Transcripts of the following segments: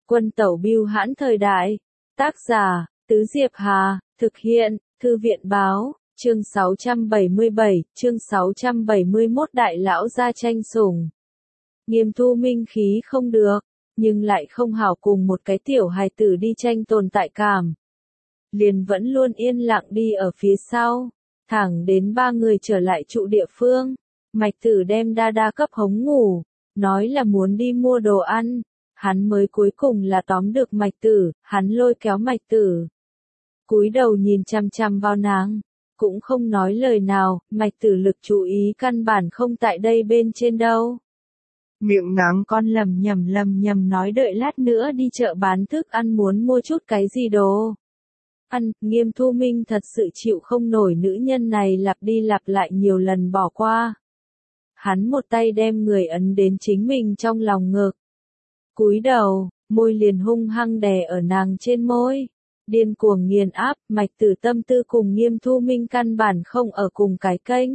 Quân tẩu bưu hãn thời đại. Tác giả, Tứ Diệp Hà, thực hiện, Thư viện báo, chương 677, chương 671 đại lão gia tranh sủng. Nghiêm Thu Minh khí không được, nhưng lại không hảo cùng một cái tiểu hài tử đi tranh tồn tại cảm. Liền vẫn luôn yên lặng đi ở phía sau, thẳng đến ba người trở lại trụ địa phương. Mạch Tử đem Đa Đa cấp hống ngủ, nói là muốn đi mua đồ ăn. Hắn mới cuối cùng là tóm được Mạch Tử, hắn lôi kéo Mạch Tử. Cúi đầu nhìn chằm chằm vào nàng, cũng không nói lời nào, Mạch Tử lực chú ý căn bản không tại đây bên trên đâu. Miệng nàng con lầm nhầm nói đợi lát nữa đi chợ bán thức ăn muốn mua chút cái gì đồ ăn. Nghiêm Thu Minh thật sự chịu không nổi nữ nhân này lặp đi lặp lại nhiều lần bỏ qua. Hắn một tay đem người ấn đến chính mình trong lòng ngực. Cúi đầu, môi liền hung hăng đè ở nàng trên môi. Điên cuồng nghiền áp, Mạch Tử tâm tư cùng Nghiêm Thu Minh căn bản không ở cùng cái kênh.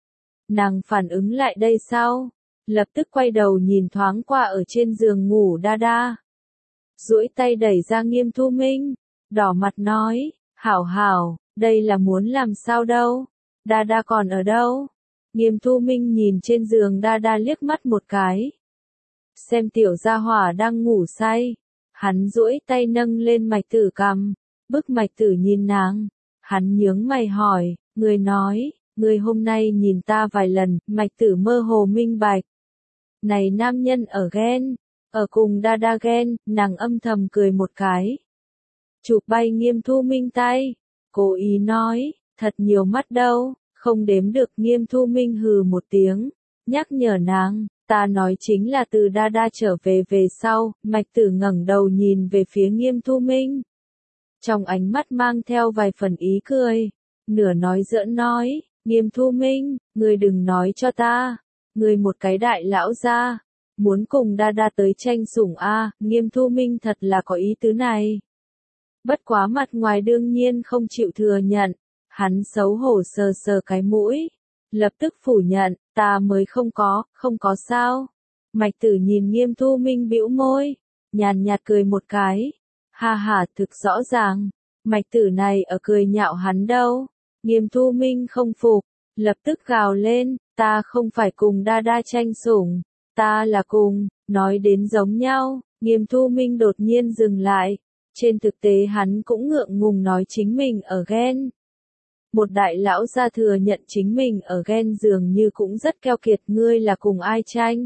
Nàng phản ứng lại đây sau, lập tức quay đầu nhìn thoáng qua ở trên giường ngủ Đa Đa. Duỗi tay đẩy ra Nghiêm Thu Minh, đỏ mặt nói, hảo hảo, đây là muốn làm sao đâu, Đa Đa còn ở đâu? Nghiêm Thu Minh nhìn trên giường Đa Đa liếc mắt một cái. Xem tiểu gia hỏa đang ngủ say, hắn duỗi tay nâng lên Mạch Tử cằm, bức Mạch Tử nhìn nàng, hắn nhướng mày hỏi, người nói, người hôm nay nhìn ta vài lần. Mạch Tử mơ hồ minh bạch. Này nam nhân ở ghen, ở cùng Đa Đa ghen, nàng âm thầm cười một cái. Chụp bay Nghiêm Thu Minh tay, cố ý nói, thật nhiều mắt đâu, không đếm được. Nghiêm Thu Minh hừ một tiếng, nhắc nhở nàng, ta nói chính là từ Đa Đa trở về sau. Mạch Tử ngẩng đầu nhìn về phía Nghiêm Thu Minh. Trong ánh mắt mang theo vài phần ý cười, nửa nói giỡn nói, Nghiêm Thu Minh, ngươi đừng nói cho ta, ngươi một cái đại lão gia, muốn cùng Đa Đa tới tranh sủng a. Nghiêm Thu Minh thật là có ý tứ này. Bất quá mặt ngoài đương nhiên không chịu thừa nhận, hắn xấu hổ sờ sờ cái mũi, lập tức phủ nhận, ta mới không có sao. Mạch Tử nhìn Nghiêm Thu Minh bĩu môi, nhàn nhạt cười một cái, ha ha, thực rõ ràng, Mạch Tử này ở cười nhạo hắn đâu. Nghiêm Thu Minh không phục, lập tức gào lên, ta không phải cùng Đa Đa tranh sủng, ta là cùng, nói đến giống nhau. Nghiêm Thu Minh đột nhiên dừng lại, trên thực tế hắn cũng ngượng ngùng nói chính mình ở ghen. Một đại lão gia thừa nhận chính mình ở ghen dường như cũng rất keo kiệt. Ngươi là cùng ai tranh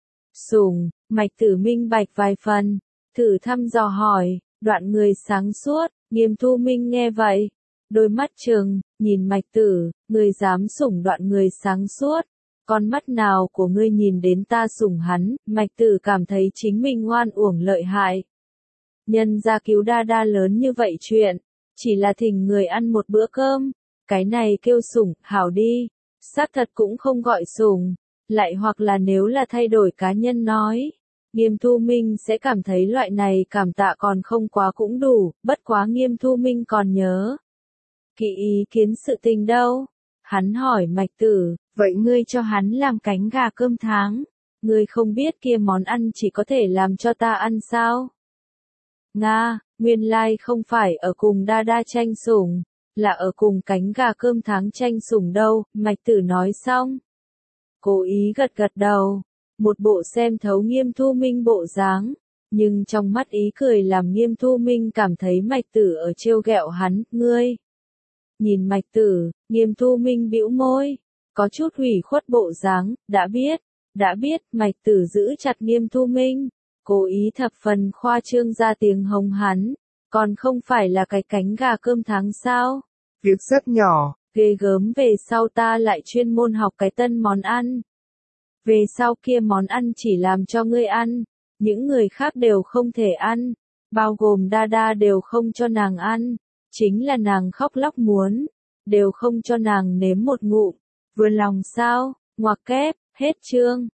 sủng? Mạch Tử minh bạch vài phần, thử thăm dò hỏi, đoạn người sáng suốt. Nghiêm Thu Minh nghe vậy, đôi mắt trừng, nhìn Mạch Tử, ngươi dám sủng đoạn người sáng suốt, con mắt nào của ngươi nhìn đến ta sủng hắn? Mạch Tử cảm thấy chính mình oan uổng lợi hại. Nhân gia cứu Đa Đa lớn như vậy chuyện, chỉ là thỉnh người ăn một bữa cơm, cái này kêu sủng, hảo đi, xác thật cũng không gọi sủng, lại hoặc là nếu là thay đổi cá nhân nói, Nghiêm Thu Minh sẽ cảm thấy loại này cảm tạ còn không quá cũng đủ. Bất quá Nghiêm Thu Minh còn nhớ kỹ ý kiến sự tình đâu. Hắn hỏi Mạch Tử, vậy ngươi cho hắn làm cánh gà cơm tháng, ngươi không biết kia món ăn chỉ có thể làm cho ta ăn sao? Nga, nguyên lai không phải ở cùng Đa Đa tranh sủng, là ở cùng cánh gà cơm tháng tranh sủng đâu. Mạch Tử nói xong, cố ý gật gật đầu, một bộ xem thấu Nghiêm Thu Minh bộ dáng, nhưng trong mắt ý cười làm Nghiêm Thu Minh cảm thấy Mạch Tử ở trêu ghẹo hắn. Ngươi nhìn Mạch Tử, Nghiêm Thu Minh bĩu môi, có chút hủy khuất bộ dáng, đã biết. Mạch Tử giữ chặt Nghiêm Thu Minh, cố ý thập phần khoa trương ra tiếng hống hắn, còn không phải là cái cánh gà cơm tháng sao? Việc rất nhỏ, ghê gớm, về sau ta lại chuyên môn học cái tân món ăn. Về sau kia món ăn chỉ làm cho ngươi ăn, những người khác đều không thể ăn, bao gồm Đa Đa đều không cho nàng ăn, chính là nàng khóc lóc muốn, đều không cho nàng nếm một ngụm. Vừa lòng sao? Ngoặc kép, hết chương.